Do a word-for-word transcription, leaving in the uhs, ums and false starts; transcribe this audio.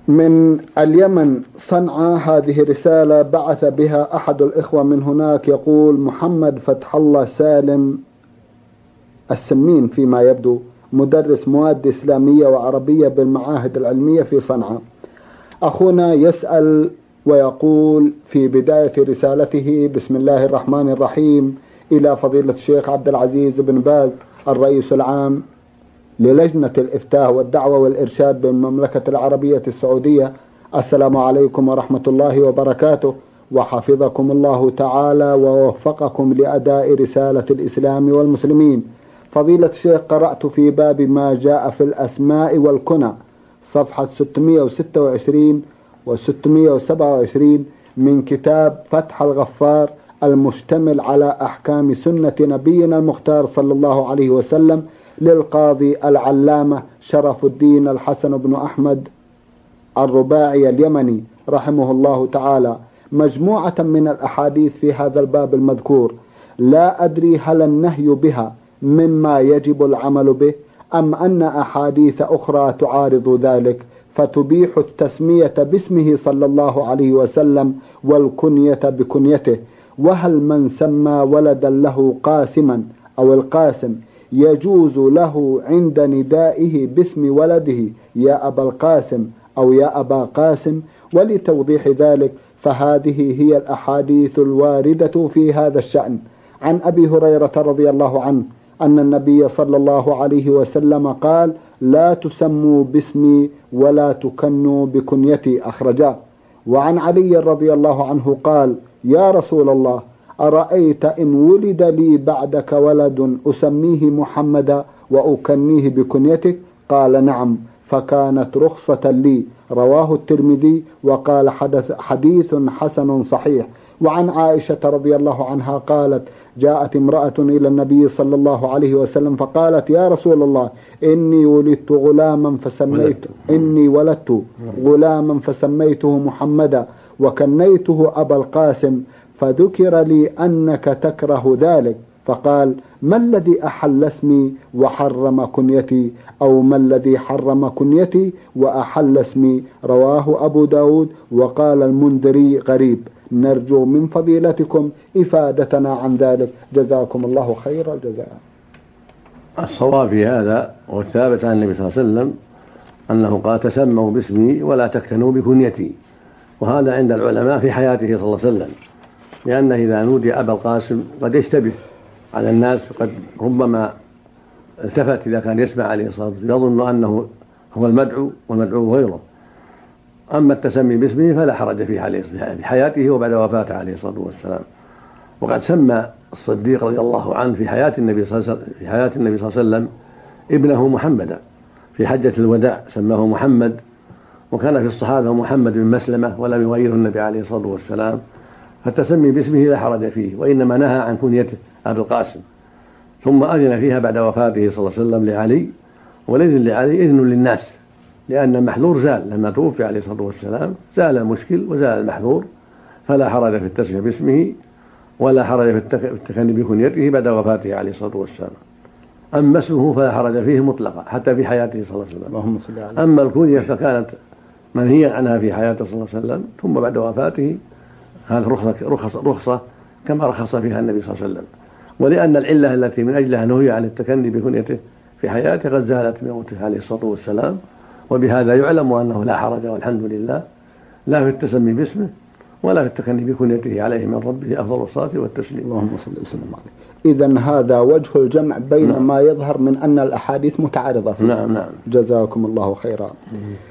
من اليمن صنعاء. هذه رسالة بعث بها أحد الإخوة من هناك، يقول: محمد فتح الله سالم السمين فيما يبدو، مدرس مواد إسلامية وعربية بالمعاهد العلمية في صنعاء. أخونا يسأل ويقول في بداية رسالته: بسم الله الرحمن الرحيم، إلى فضيلة الشيخ عبد العزيز بن باز الرئيس العام للجنة الإفتاء والدعوة والإرشاد بالمملكة العربية السعودية، السلام عليكم ورحمة الله وبركاته، وحفظكم الله تعالى ووفقكم لأداء رسالة الإسلام والمسلمين. فضيلة الشيخ، قرأت في باب ما جاء في الأسماء والكنى صفحة ستمائة وستة وعشرين و ستمائة وسبعة وعشرين من كتاب فتح الغفار المشتمل على أحكام سنة نبينا المختار صلى الله عليه وسلم للقاضي العلامة شرف الدين الحسن بن أحمد الرباعي اليمني رحمه الله تعالى مجموعة من الأحاديث في هذا الباب المذكور. لا أدري هل النهي بها مما يجب العمل به، أم أن أحاديث أخرى تعارض ذلك فتبيح التسمية باسمه صلى الله عليه وسلم والكنية بكنيته. وهل من سمى ولدا له قاسما أو القاسم يجوز له عند ندائه باسم ولده يا أبا القاسم أو يا أبا قاسم؟ ولتوضيح ذلك فهذه هي الأحاديث الواردة في هذا الشأن. عن أبي هريرة رضي الله عنه أن النبي صلى الله عليه وسلم قال: لا تسموا باسمي ولا تكنوا بكنيتي، أخرجاه. وعن علي رضي الله عنه قال: يا رسول الله، أرأيت إن ولد لي بعدك ولد أسميه محمدا وأكنيه بكنيتك؟ قال: نعم، فكانت رخصة لي. رواه الترمذي وقال: حدث حديث حسن صحيح. وعن عائشة رضي الله عنها قالت: جاءت امرأة إلى النبي صلى الله عليه وسلم فقالت: يا رسول الله، إني ولدت غلاما فسميت إني ولدت غلاما فسميته محمدا وكنيته أبا القاسم، فذكر لي أنك تكره ذلك، فقال: ما الذي أحل اسمي وحرم كنيتي؟ أو ما الذي حرم كنيتي وأحل اسمي؟ رواه أبو داود. وقال المنذري: غريب. نرجو من فضيلتكم إفادتنا عن ذلك، جزاكم الله خير الجزاء. الصواب في هذا والثابت عن النبي صلى الله عليه وسلم أنه قال: تسموا باسمي ولا تكتنوا بكنيتي. وهذا عند العلماء في حياته صلى الله عليه وسلم، لأنه إذا نودي أبا القاسم قد يشتبه على الناس، وقد ربما التفت إذا كان يسمع عليه الصلاة والسلام يظن أنه هو المدعو والمدعو غيره. أما التسمي باسمه فلا حرج فيه عليه في حياته وبعد وفاته عليه الصلاة والسلام. وقد سمى الصديق رضي الله عنه في حياة النبي صلى الله عليه وسلم في حياة النبي صلى الله عليه وسلم ابنه محمدا في حجة الوداع، سماه محمد. وكان في الصحابة محمد بن مسلمة ولم يغيره النبي عليه الصلاة والسلام، فالتسمي باسمه لا حرج فيه، وإنما نهى عن كنيته أبي القاسم. ثم أذن فيها بعد وفاته صلى الله عليه وسلم لعلي، والإذن لعلي إذن للناس، لأن المحذور زال لما توفي عليه الصلاة والسلام، زال المشكل وزال المحذور، فلا حرج في التسمية باسمه ولا حرج في التكني بكنيته بعد وفاته عليه الصلاة والسلام. أما اسمه فلا حرج فيه مطلقا حتى في حياته صلى الله عليه وسلم. أما الكنية فكانت منهيا عنها في حياته صلى الله عليه وسلم، ثم بعد وفاته هذه رخصة, رخصة, رخصة كما رخص فيها النبي صلى الله عليه وسلم. ولأن العلة التي من أجلها نهي عن التكني بكنيته في حياته قد زالت بموته عليه الصلاة والسلام، وبهذا يعلم أنه لا حرج والحمد لله لا في التسمي باسمه ولا في التكني بكنيته عليه من ربه أفضل الصلاة والتسليم. اللهم صل وسلم عليه. إذن هذا وجه الجمع بين نعم. ما يظهر من أن الأحاديث متعارضة فيه. نعم نعم. جزاكم الله خيرا.